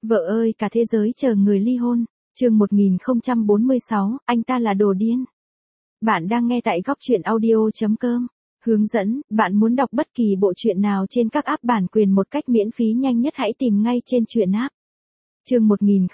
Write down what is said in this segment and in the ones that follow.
Vợ ơi, cả thế giới chờ người ly hôn. Chương 1046, anh ta là đồ điên. Bạn đang nghe tại góc truyện audio.com. Hướng dẫn, bạn muốn đọc bất kỳ bộ truyện nào trên các app bản quyền một cách miễn phí nhanh nhất hãy tìm ngay trên truyện app. Chương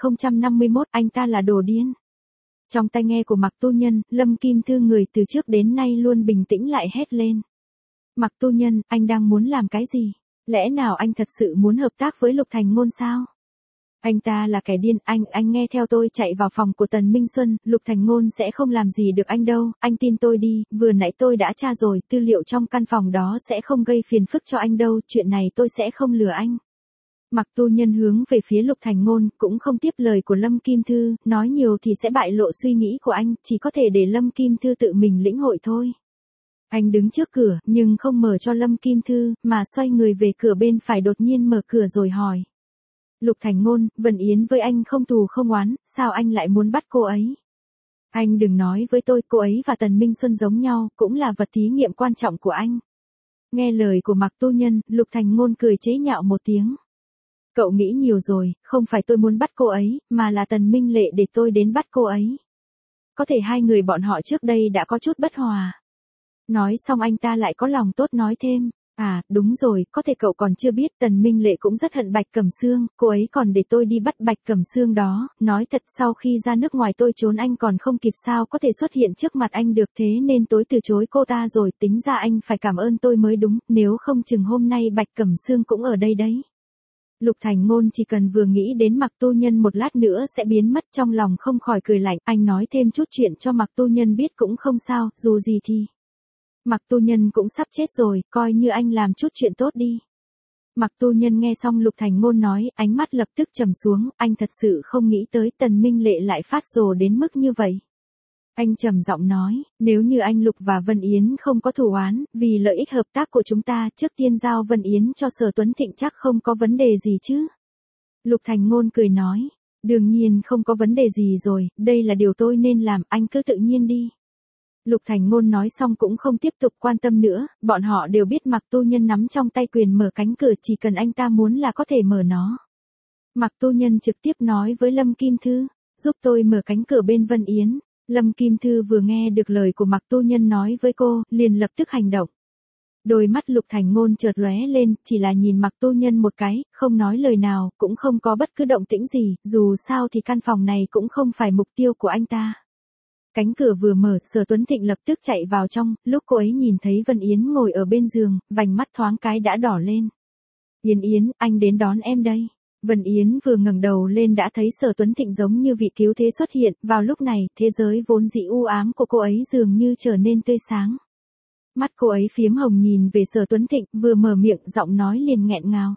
1051, anh ta là đồ điên. Trong tai nghe của Mạc Tu Nhân, Lâm Kim Thư người từ trước đến nay luôn bình tĩnh lại hét lên. Mạc Tu Nhân, anh đang muốn làm cái gì? Lẽ nào anh thật sự muốn hợp tác với Lục Thành Ngôn sao? Anh ta là kẻ điên, anh nghe theo tôi chạy vào phòng của Tần Minh Xuân, Lục Thành Ngôn sẽ không làm gì được anh đâu, anh tin tôi đi, vừa nãy tôi đã tra rồi, tư liệu trong căn phòng đó sẽ không gây phiền phức cho anh đâu, chuyện này tôi sẽ không lừa anh. Mạc Tu Nhân hướng về phía Lục Thành Ngôn, cũng không tiếp lời của Lâm Kim Thư, nói nhiều thì sẽ bại lộ suy nghĩ của anh, chỉ có thể để Lâm Kim Thư tự mình lĩnh hội thôi. Anh đứng trước cửa, nhưng không mở cho Lâm Kim Thư, mà xoay người về cửa bên phải đột nhiên mở cửa rồi hỏi. Lục Thành Ngôn, Vân Yến với anh không thù không oán, sao anh lại muốn bắt cô ấy? Anh đừng nói với tôi, cô ấy và Tần Minh Xuân giống nhau, cũng là vật thí nghiệm quan trọng của anh. Nghe lời của Mạc Tu Nhân, Lục Thành Ngôn cười chế nhạo một tiếng. Cậu nghĩ nhiều rồi, không phải tôi muốn bắt cô ấy, mà là Tần Minh Lệ để tôi đến bắt cô ấy. Có thể hai người bọn họ trước đây đã có chút bất hòa. Nói xong anh ta lại có lòng tốt nói thêm. À, đúng rồi, có thể cậu còn chưa biết Tần Minh Lệ cũng rất hận Bạch Cẩm Sương, cô ấy còn để tôi đi bắt Bạch Cẩm Sương đó, nói thật sau khi ra nước ngoài tôi trốn anh còn không kịp sao có thể xuất hiện trước mặt anh được thế nên tôi từ chối cô ta rồi, tính ra anh phải cảm ơn tôi mới đúng, nếu không chừng hôm nay Bạch Cẩm Sương cũng ở đây đấy. Lục Thành Ngôn chỉ cần vừa nghĩ đến Mạc Tu Nhân một lát nữa sẽ biến mất trong lòng không khỏi cười lạnh, anh nói thêm chút chuyện cho Mạc Tu Nhân biết cũng không sao, dù gì thì. Mạc Tu Nhân cũng sắp chết rồi, coi như anh làm chút chuyện tốt đi. Mạc Tu Nhân nghe xong Lục Thành Ngôn nói, ánh mắt lập tức trầm xuống, anh thật sự không nghĩ tới Tần Minh Lệ lại phát rồ đến mức như vậy. Anh trầm giọng nói, nếu như anh Lục và Vân Yến không có thù oán, vì lợi ích hợp tác của chúng ta, trước tiên giao Vân Yến cho Sở Tuấn Thịnh chắc không có vấn đề gì chứ. Lục Thành Ngôn cười nói, đương nhiên không có vấn đề gì rồi, đây là điều tôi nên làm, anh cứ tự nhiên đi. Lục Thành Ngôn nói xong cũng không tiếp tục quan tâm nữa, bọn họ đều biết Mạc Tu Nhân nắm trong tay quyền mở cánh cửa, chỉ cần anh ta muốn là có thể mở nó. Mạc Tu Nhân trực tiếp nói với Lâm Kim Thư, giúp tôi mở cánh cửa bên Vân Yến. Lâm Kim Thư vừa nghe được lời của Mạc Tu Nhân nói với cô, liền lập tức hành động. Đôi mắt Lục Thành Ngôn chợt lóe lên, chỉ là nhìn Mạc Tu Nhân một cái, không nói lời nào, cũng không có bất cứ động tĩnh gì, dù sao thì căn phòng này cũng không phải mục tiêu của anh ta. Cánh cửa vừa mở, Sở Tuấn Thịnh lập tức chạy vào trong, lúc cô ấy nhìn thấy Vân Yến ngồi ở bên giường, vành mắt thoáng cái đã đỏ lên. Yến Yến, anh đến đón em đây. Vân Yến vừa ngẩng đầu lên đã thấy Sở Tuấn Thịnh giống như vị cứu thế xuất hiện, vào lúc này, thế giới vốn dĩ u ám của cô ấy dường như trở nên tươi sáng. Mắt cô ấy phiếm hồng nhìn về Sở Tuấn Thịnh, vừa mở miệng, giọng nói liền nghẹn ngào.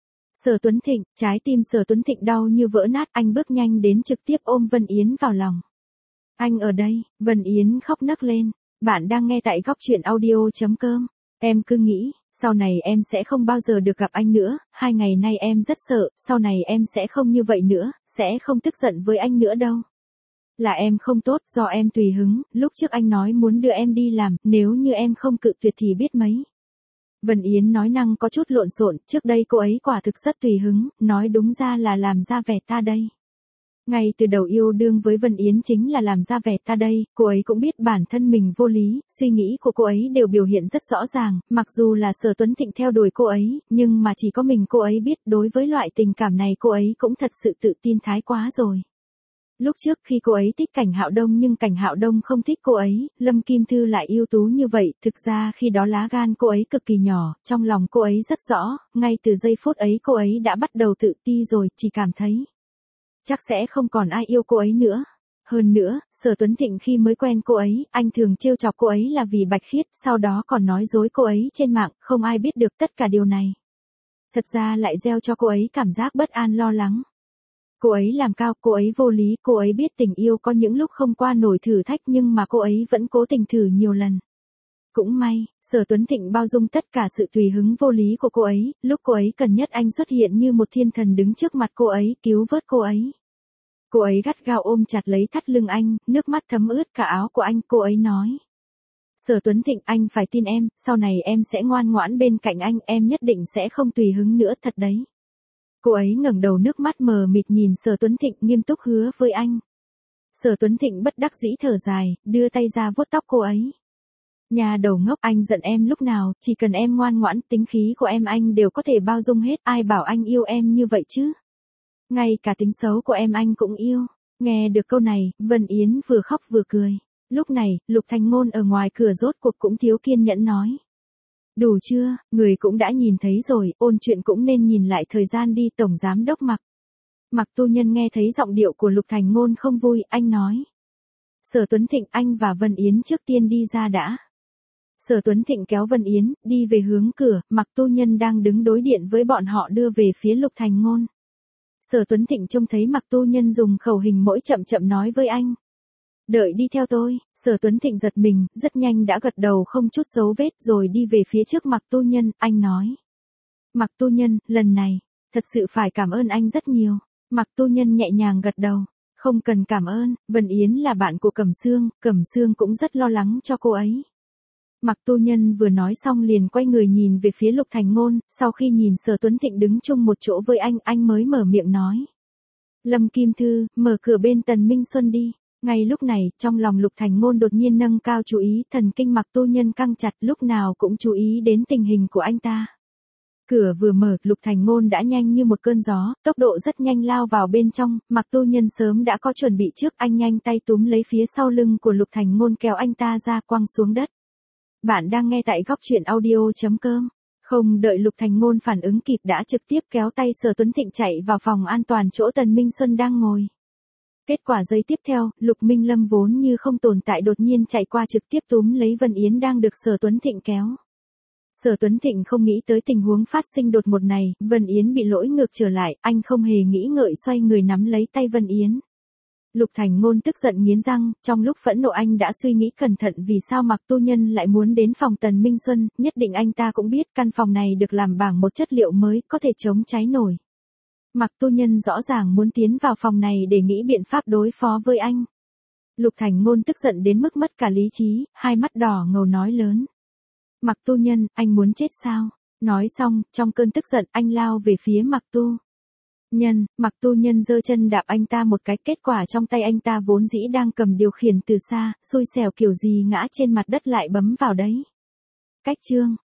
Sở Tuấn Thịnh, trái tim Sở Tuấn Thịnh đau như vỡ nát, anh bước nhanh đến trực tiếp ôm Vân Yến vào lòng. Anh ở đây, Vân Yến khóc nấc lên, bạn đang nghe tại góc truyện audio.com, em cứ nghĩ, sau này em sẽ không bao giờ được gặp anh nữa, 2 ngày nay em rất sợ, sau này em sẽ không như vậy nữa, sẽ không tức giận với anh nữa đâu. Là em không tốt, do em tùy hứng, lúc trước anh nói muốn đưa em đi làm, nếu như em không cự tuyệt thì biết mấy. Vân Yến nói năng có chút lộn xộn, trước đây cô ấy quả thực rất tùy hứng, nói đúng ra là làm ra vẻ ta đây. Ngay từ đầu yêu đương với Vân Yến chính là làm ra vẻ ta đây, cô ấy cũng biết bản thân mình vô lý, suy nghĩ của cô ấy đều biểu hiện rất rõ ràng, mặc dù là Sở Tuấn Thịnh theo đuổi cô ấy, nhưng mà chỉ có mình cô ấy biết, đối với loại tình cảm này cô ấy cũng thật sự tự tin thái quá rồi. Lúc trước khi cô ấy thích Cảnh Hạo Đông nhưng Cảnh Hạo Đông không thích cô ấy, Lâm Kim Thư lại ưu tú như vậy, thực ra khi đó lá gan cô ấy cực kỳ nhỏ, trong lòng cô ấy rất rõ, ngay từ giây phút ấy cô ấy đã bắt đầu tự ti rồi, chỉ cảm thấy chắc sẽ không còn ai yêu cô ấy nữa. Hơn nữa, Sở Tuấn Thịnh khi mới quen cô ấy, anh thường trêu chọc cô ấy là vì Bạch Khiết, sau đó còn nói dối cô ấy trên mạng, không ai biết được tất cả điều này. Thật ra lại gieo cho cô ấy cảm giác bất an lo lắng. Cô ấy làm cao, cô ấy vô lý, cô ấy biết tình yêu có những lúc không qua nổi thử thách nhưng mà cô ấy vẫn cố tình thử nhiều lần. Cũng may, Sở Tuấn Thịnh bao dung tất cả sự tùy hứng vô lý của cô ấy, lúc cô ấy cần nhất anh xuất hiện như một thiên thần đứng trước mặt cô ấy, cứu vớt cô ấy. Cô ấy gắt gao ôm chặt lấy thắt lưng anh, nước mắt thấm ướt cả áo của anh, cô ấy nói. Sở Tuấn Thịnh, anh phải tin em, sau này em sẽ ngoan ngoãn bên cạnh anh, em nhất định sẽ không tùy hứng nữa, thật đấy. Cô ấy ngẩng đầu nước mắt mờ mịt nhìn Sở Tuấn Thịnh nghiêm túc hứa với anh. Sở Tuấn Thịnh bất đắc dĩ thở dài, đưa tay ra vuốt tóc cô ấy. Nhà đầu ngốc, anh giận em lúc nào, chỉ cần em ngoan ngoãn, tính khí của em anh đều có thể bao dung hết, ai bảo anh yêu em như vậy chứ. Ngay cả tính xấu của em anh cũng yêu. Nghe được câu này, Vân Yến vừa khóc vừa cười. Lúc này, Lục Thành Ngôn ở ngoài cửa rốt cuộc cũng thiếu kiên nhẫn nói. Đủ chưa, người cũng đã nhìn thấy rồi, ôn chuyện cũng nên nhìn lại thời gian đi. Tổng giám đốc Mạc Tu Nhân nghe thấy giọng điệu của Lục Thành Ngôn không vui, anh nói. Sở Tuấn Thịnh, anh và Vân Yến trước tiên đi ra đã. Sở Tuấn Thịnh kéo Vân Yến, đi về hướng cửa, Mạc Tu Nhân đang đứng đối diện với bọn họ đưa về phía Lục Thành Ngôn. Sở Tuấn Thịnh trông thấy Mạc Tu Nhân dùng khẩu hình mỗi chậm chậm nói với anh. Đợi đi theo tôi, Sở Tuấn Thịnh giật mình, rất nhanh đã gật đầu không chút dấu vết rồi đi về phía trước Mạc Tu Nhân, anh nói. Mạc Tu Nhân, lần này, thật sự phải cảm ơn anh rất nhiều. Mạc Tu Nhân nhẹ nhàng gật đầu. Không cần cảm ơn, Vân Yến là bạn của Cẩm Sương cũng rất lo lắng cho cô ấy. Mạc Tu Nhân vừa nói xong liền quay người nhìn về phía Lục Thành Ngôn, sau khi nhìn Sở Tuấn Thịnh đứng chung một chỗ với anh mới mở miệng nói. Lâm Kim Thư, mở cửa bên Tần Minh Xuân đi. Ngay lúc này, trong lòng Lục Thành Ngôn đột nhiên nâng cao chú ý, thần kinh Mạc Tu Nhân căng chặt, lúc nào cũng chú ý đến tình hình của anh ta. Cửa vừa mở, Lục Thành Ngôn đã nhanh như một cơn gió, tốc độ rất nhanh lao vào bên trong, Mạc Tu Nhân sớm đã có chuẩn bị trước, anh nhanh tay túm lấy phía sau lưng của Lục Thành Ngôn kéo anh ta ra quăng xuống đất. Bạn đang nghe tại góc truyện audio.com. Không đợi Lục Thành Ngôn phản ứng kịp đã trực tiếp kéo tay Sở Tuấn Thịnh chạy vào phòng an toàn chỗ Tần Minh Xuân đang ngồi. Kết quả giây tiếp theo, Lục Minh Lâm vốn như không tồn tại đột nhiên chạy qua trực tiếp túm lấy Vân Yến đang được Sở Tuấn Thịnh kéo. Sở Tuấn Thịnh không nghĩ tới tình huống phát sinh đột ngột này, Vân Yến bị lỗi ngược trở lại, anh không hề nghĩ ngợi xoay người nắm lấy tay Vân Yến. Lục Thành Ngôn tức giận nghiến răng, trong lúc phẫn nộ anh đã suy nghĩ cẩn thận vì sao Mạc Tu Nhân lại muốn đến phòng Tần Minh Xuân, nhất định anh ta cũng biết căn phòng này được làm bằng một chất liệu mới, có thể chống cháy nổi. Mạc Tu Nhân rõ ràng muốn tiến vào phòng này để nghĩ biện pháp đối phó với anh. Lục Thành Ngôn tức giận đến mức mất cả lý trí, hai mắt đỏ ngầu nói lớn. Mạc Tu Nhân, anh muốn chết sao? Nói xong, trong cơn tức giận anh lao về phía Mạc Tu Nhân giơ chân đạp anh ta một cái, kết quả trong tay anh ta vốn dĩ đang cầm điều khiển từ xa, xui xẻo kiểu gì ngã trên mặt đất lại bấm vào đấy. Cách chương